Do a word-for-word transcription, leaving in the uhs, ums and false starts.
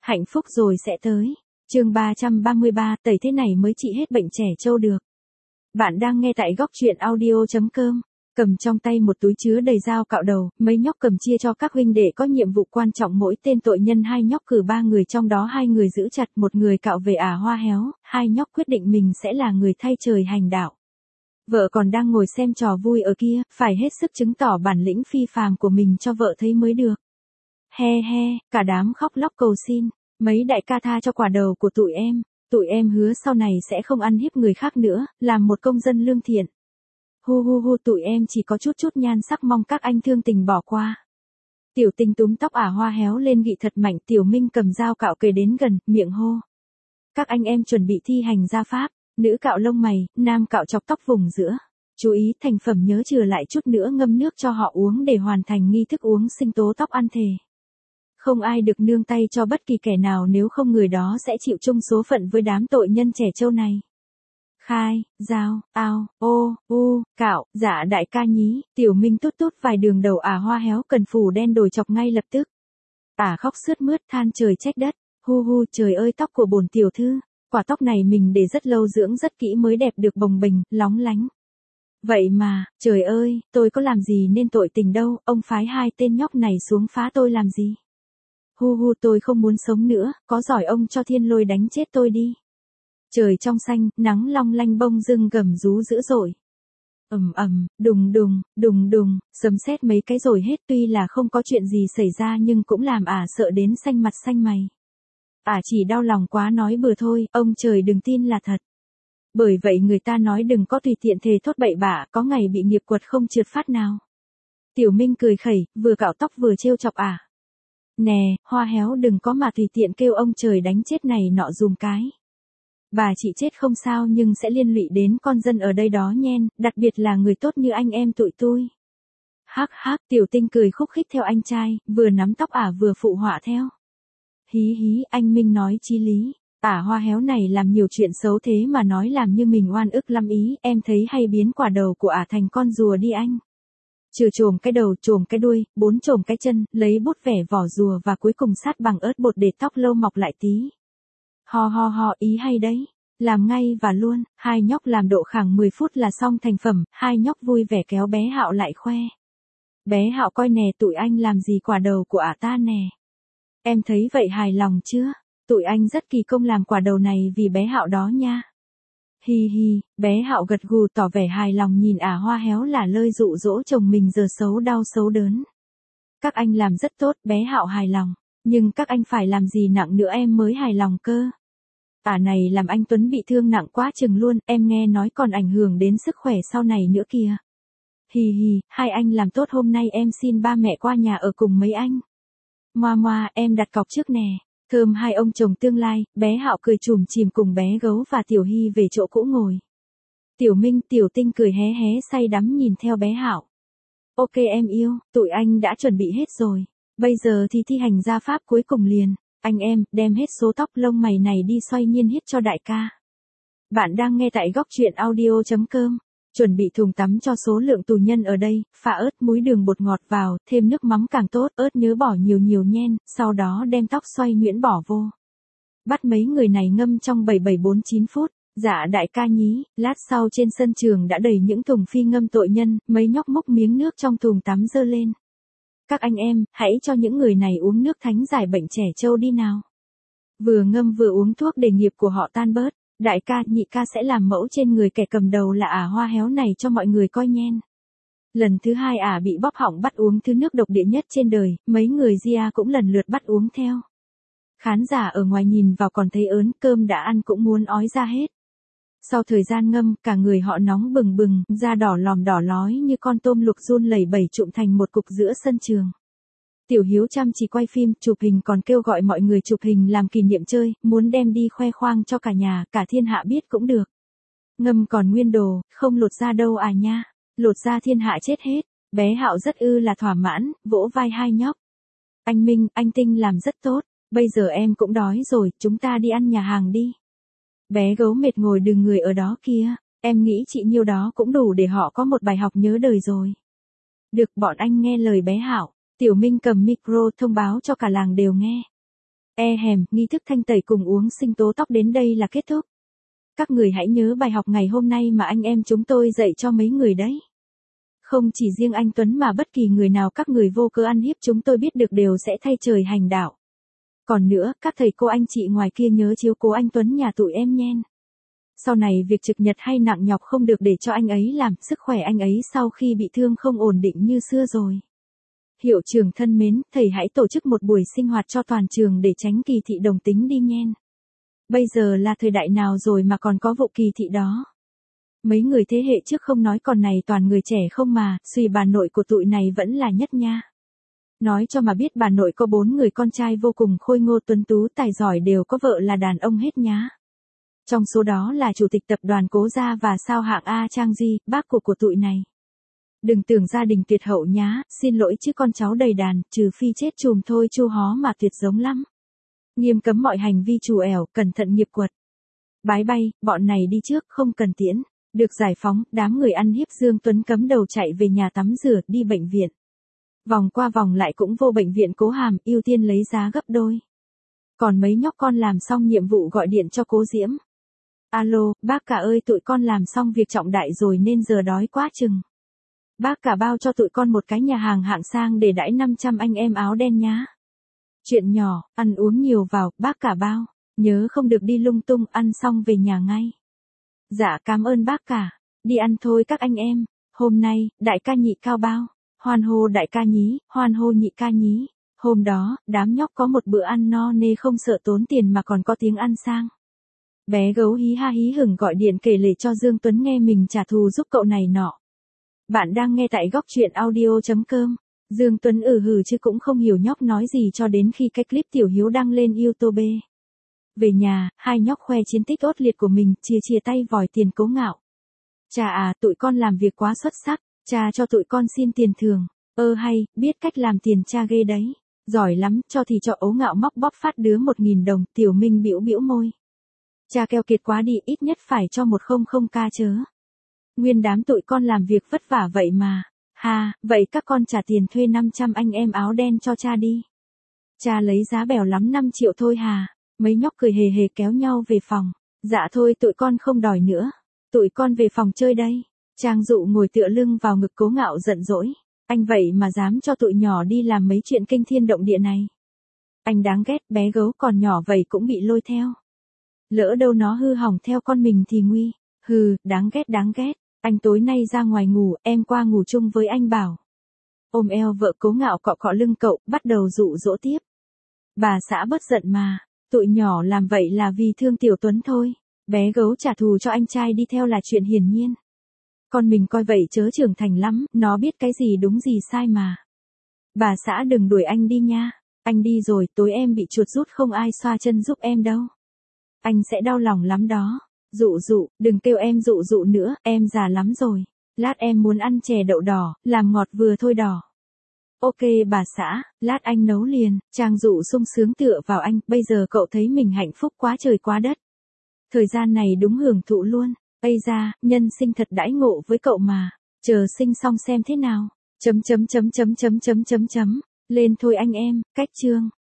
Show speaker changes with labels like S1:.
S1: Hạnh phúc rồi sẽ tới. Chương ba trăm ba mươi ba, tẩy thế này mới trị hết bệnh trẻ trâu được. Bạn đang nghe tại góc truyện audio chấm com. Cầm trong tay một túi chứa đầy dao cạo đầu, mấy nhóc cầm chia cho các huynh đệ có nhiệm vụ quan trọng, mỗi tên tội nhân hai nhóc cử ba người, trong đó hai người giữ chặt, một người cạo về ả hoa héo, hai nhóc quyết định mình sẽ là người thay trời hành đạo. Vợ còn đang ngồi xem trò vui ở kia, phải hết sức chứng tỏ bản lĩnh phi phàm của mình cho vợ thấy mới được. He he, cả đám khóc lóc cầu xin, mấy đại ca tha cho quả đầu của tụi em, tụi em hứa sau này sẽ không ăn hiếp người khác nữa, làm một công dân lương thiện. Hu hu hu, tụi em chỉ có chút chút nhan sắc, mong các anh thương tình bỏ qua. Tiểu Tinh túm tóc ả hoa héo lên gị thật mạnh, Tiểu Minh cầm dao cạo kề đến gần, miệng hô. Các anh em chuẩn bị thi hành gia pháp, nữ cạo lông mày, nam cạo chọc tóc vùng giữa. Chú ý, thành phẩm nhớ chừa lại chút nữa ngâm nước cho họ uống để hoàn thành nghi thức uống sinh tố tóc ăn thề. Không ai được nương tay cho bất kỳ kẻ nào, nếu không người đó sẽ chịu chung số phận với đám tội nhân trẻ trâu này. Khai, dao, ao, ô, u, cạo, dạ đại ca nhí, Tiểu Minh tút tút vài đường đầu ả hoa héo cần phủ đen đổi chọc ngay lập tức. Ả khóc sướt mướt than trời trách đất, hu hu, trời ơi tóc của bổn tiểu thư, quả tóc này mình để rất lâu dưỡng rất kỹ mới đẹp được bồng bềnh, lóng lánh. Vậy mà, trời ơi, tôi có làm gì nên tội tình đâu, ông phái hai tên nhóc này xuống phá tôi làm gì? Hu hu, tôi không muốn sống nữa, có giỏi ông cho thiên lôi đánh chết tôi đi. Trời trong xanh, nắng long lanh bông dưng gầm rú dữ dội. Ầm ầm, đùng đùng, đùng đùng, sấm sét mấy cái rồi hết, tuy là không có chuyện gì xảy ra nhưng cũng làm ả sợ đến xanh mặt xanh mày. Ả chỉ đau lòng quá nói bừa thôi, ông trời đừng tin là thật. Bởi vậy người ta nói đừng có tùy tiện thề thốt bậy bạ, có ngày bị nghiệp quật không trượt phát nào. Tiểu Minh cười khẩy, vừa cạo tóc vừa trêu chọc ả. Nè, hoa héo đừng có mà tùy tiện kêu ông trời đánh chết này nọ dùm cái. Bà chị chết không sao nhưng sẽ liên lụy đến con dân ở đây đó nhen, đặc biệt là người tốt như anh em tụi tôi. Hắc hắc, Tiểu Tinh cười khúc khích theo anh trai, vừa nắm tóc ả vừa phụ họa theo. Hí hí, anh Minh nói chí lý, ả hoa héo này làm nhiều chuyện xấu thế mà nói làm như mình oan ức lắm ý, em thấy hay biến quả đầu của ả thành con rùa đi anh. Chừa chồm cái đầu, chồm cái đuôi, bốn chồm cái chân, lấy bút vẽ vỏ rùa và cuối cùng sát bằng ớt bột để tóc lâu mọc lại tí. Ho ho ho, ý hay đấy. Làm ngay và luôn, hai nhóc làm độ khoảng mười phút là xong thành phẩm, hai nhóc vui vẻ kéo bé Hạo lại khoe. Bé Hạo coi nè, tụi anh làm gì quả đầu của ả ta nè. Em thấy vậy hài lòng chưa? Tụi anh rất kỳ công làm quả đầu này vì bé Hạo đó nha. Hi hi, bé Hạo gật gù tỏ vẻ hài lòng nhìn ả hoa héo là lơi dụ dỗ chồng mình giờ xấu đau xấu đớn. Các anh làm rất tốt, bé Hạo hài lòng, nhưng các anh phải làm gì nặng nữa em mới hài lòng cơ. Ả này làm anh Tuấn bị thương nặng quá chừng luôn, em nghe nói còn ảnh hưởng đến sức khỏe sau này nữa kìa. Hì hì, hai anh làm tốt, hôm nay em xin ba mẹ qua nhà ở cùng mấy anh. Moa moa, em đặt cọc trước nè. Thơm hai ông chồng tương lai, bé Hạo cười chùm chìm cùng bé Gấu và Tiểu Hy về chỗ cũ ngồi. Tiểu Minh, Tiểu Tinh cười hé hé say đắm nhìn theo bé Hạo. Ok em yêu, tụi anh đã chuẩn bị hết rồi. Bây giờ thì thi hành gia pháp cuối cùng liền. Anh em, đem hết số tóc lông mày này đi xoay nhiên hiết cho đại ca. Bạn đang nghe tại góc truyện audio chấm com. Chuẩn bị thùng tắm cho số lượng tù nhân ở đây, pha ớt, muối, đường, bột ngọt vào, thêm nước mắm càng tốt, ớt nhớ bỏ nhiều nhiều nhen, sau đó đem tóc xoay nhuyễn bỏ vô. Bắt mấy người này ngâm trong bảy bảy bốn chín phút, dạ đại ca nhí, lát sau trên sân trường đã đầy những thùng phi ngâm tội nhân, mấy nhóc múc miếng nước trong thùng tắm dơ lên. Các anh em, hãy cho những người này uống nước thánh giải bệnh trẻ trâu đi nào. Vừa ngâm vừa uống thuốc để nghiệp của họ tan bớt. Đại ca, nhị ca sẽ làm mẫu trên người kẻ cầm đầu là ả hoa héo này cho mọi người coi nhen. Lần thứ hai ả bị bóp họng bắt uống thứ nước độc địa nhất trên đời, mấy người Gia cũng lần lượt bắt uống theo. Khán giả ở ngoài nhìn vào còn thấy ớn, cơm đã ăn cũng muốn ói ra hết. Sau thời gian ngâm, cả người họ nóng bừng bừng, da đỏ lòm đỏ lói như con tôm luộc run lẩy bẩy trụm thành một cục giữa sân trường. Tiểu Hiếu chăm chỉ quay phim, chụp hình, còn kêu gọi mọi người chụp hình làm kỷ niệm chơi, muốn đem đi khoe khoang cho cả nhà, cả thiên hạ biết cũng được. Ngâm còn nguyên đồ, không lột ra đâu à nha, lột ra thiên hạ chết hết. Bé Hạo rất ư là thỏa mãn, vỗ vai hai nhóc. Anh Minh, anh Tinh làm rất tốt, bây giờ em cũng đói rồi, chúng ta đi ăn nhà hàng đi. Bé Gấu mệt ngồi đừng người ở đó kia, em nghĩ chị nhiêu đó cũng đủ để họ có một bài học nhớ đời rồi. Được, bọn anh nghe lời bé Hạo. Tiểu Minh cầm micro thông báo cho cả làng đều nghe. E hèm, nghi thức thanh tẩy cùng uống sinh tố tóc đến đây là kết thúc. Các người hãy nhớ bài học ngày hôm nay mà anh em chúng tôi dạy cho mấy người đấy. Không chỉ riêng anh Tuấn mà bất kỳ người nào các người vô cớ ăn hiếp chúng tôi biết được đều sẽ thay trời hành đạo. Còn nữa, các thầy cô anh chị ngoài kia nhớ chiếu cố anh Tuấn nhà tụi em nhen. Sau này việc trực nhật hay nặng nhọc không được để cho anh ấy làm, sức khỏe anh ấy sau khi bị thương không ổn định như xưa rồi. Hiệu trưởng thân mến, thầy hãy tổ chức một buổi sinh hoạt cho toàn trường để tránh kỳ thị đồng tính đi nhen. Bây giờ là thời đại nào rồi mà còn có vụ kỳ thị đó. Mấy người thế hệ trước không nói còn này toàn người trẻ không mà, suy bà nội của tụi này vẫn là nhất nha. Nói cho mà biết bà nội có bốn người con trai vô cùng khôi ngô tuấn tú tài giỏi đều có vợ là đàn ông hết nhá. Trong số đó là chủ tịch tập đoàn Cố Gia và sao hạng A Trang Di, bác của của tụi này. Đừng tưởng gia đình tuyệt hậu nhá, xin lỗi chứ con cháu đầy đàn, trừ phi chết chùm thôi chu hó mà tuyệt giống lắm. Nghiêm cấm mọi hành vi trù ẻo, cẩn thận nghiệp quật. Bái bay, bọn này đi trước, không cần tiễn. Được giải phóng, đám người ăn hiếp Dương Tuấn cấm đầu chạy về nhà tắm rửa, đi bệnh viện. Vòng qua vòng lại cũng vô bệnh viện Cố Hàm, ưu tiên lấy giá gấp đôi. Còn mấy nhóc con làm xong nhiệm vụ gọi điện cho Cố Diễm. Alo, bác cả ơi tụi con làm xong việc trọng đại rồi nên giờ đói quá chừng. Bác cả bao cho tụi con một cái nhà hàng hạng sang để đãi năm trăm anh em áo đen nhá. Chuyện nhỏ, ăn uống nhiều vào, bác cả bao. Nhớ không được đi lung tung, ăn xong về nhà ngay. Dạ cảm ơn bác cả. Đi ăn thôi các anh em. Hôm nay, đại ca nhị cao bao. Hoan hô đại ca nhí, hoan hô nhị ca nhí. Hôm đó, đám nhóc có một bữa ăn no nê không sợ tốn tiền mà còn có tiếng ăn sang. Bé gấu hí ha hí hửng gọi điện kể lể cho Dương Tuấn nghe mình trả thù giúp cậu này nọ. Bạn đang nghe tại góc truyện audio chấm com. Dương Tuấn ừ hừ chứ cũng không hiểu nhóc nói gì cho đến khi cái clip Tiểu Hiếu đăng lên YouTube. Về nhà, hai nhóc khoe chiến tích ốt liệt của mình, chia chia tay vòi tiền Cố Ngạo. Cha à, tụi con làm việc quá xuất sắc, cha cho tụi con xin tiền thưởng. Ơ hay, biết cách làm tiền cha ghê đấy. Giỏi lắm, cho thì cho Ố Ngạo móc bóp phát đứa một nghìn đồng, Tiểu Minh bĩu bĩu môi. Cha keo kiệt quá đi, ít nhất phải cho một không không ca chớ. Nguyên đám tụi con làm việc vất vả vậy mà. Ha, vậy các con trả tiền thuê năm trăm anh em áo đen cho cha đi. Cha lấy giá bèo lắm năm triệu thôi hà. Mấy nhóc cười hề hề kéo nhau về phòng. Dạ thôi tụi con không đòi nữa. Tụi con về phòng chơi đây. Trang Dụ ngồi tựa lưng vào ngực Cố Ngạo giận dỗi. Anh vậy mà dám cho tụi nhỏ đi làm mấy chuyện kinh thiên động địa này. Anh đáng ghét, bé gấu còn nhỏ vậy cũng bị lôi theo. Lỡ đâu nó hư hỏng theo con mình thì nguy. Hừ, đáng ghét đáng ghét. Anh tối nay ra ngoài ngủ, em qua ngủ chung với anh bảo. Ôm eo vợ Cố Ngạo cọ cọ lưng cậu, bắt đầu dụ dỗ tiếp. Bà xã bớt giận mà. Tụi nhỏ làm vậy là vì thương Tiểu Tuấn thôi. Bé gấu trả thù cho anh trai đi theo là chuyện hiển nhiên. Con mình coi vậy chớ trưởng thành lắm, nó biết cái gì đúng gì sai mà. Bà xã đừng đuổi anh đi nha. Anh đi rồi, tối em bị chuột rút không ai xoa chân giúp em đâu. Anh sẽ đau lòng lắm đó. Dụ dụ, đừng kêu em dụ dụ nữa, em già lắm rồi. Lát em muốn ăn chè đậu đỏ, làm ngọt vừa thôi đỏ. Ok bà xã, lát anh nấu liền. Trang Dụ sung sướng tựa vào anh, bây giờ cậu thấy mình hạnh phúc quá trời quá đất. Thời gian này đúng hưởng thụ luôn. Ây da, nhân sinh thật đãi ngộ với cậu mà. Chờ sinh xong xem thế nào. Chấm chấm chấm chấm chấm chấm chấm chấm. Lên thôi anh em, cách chương.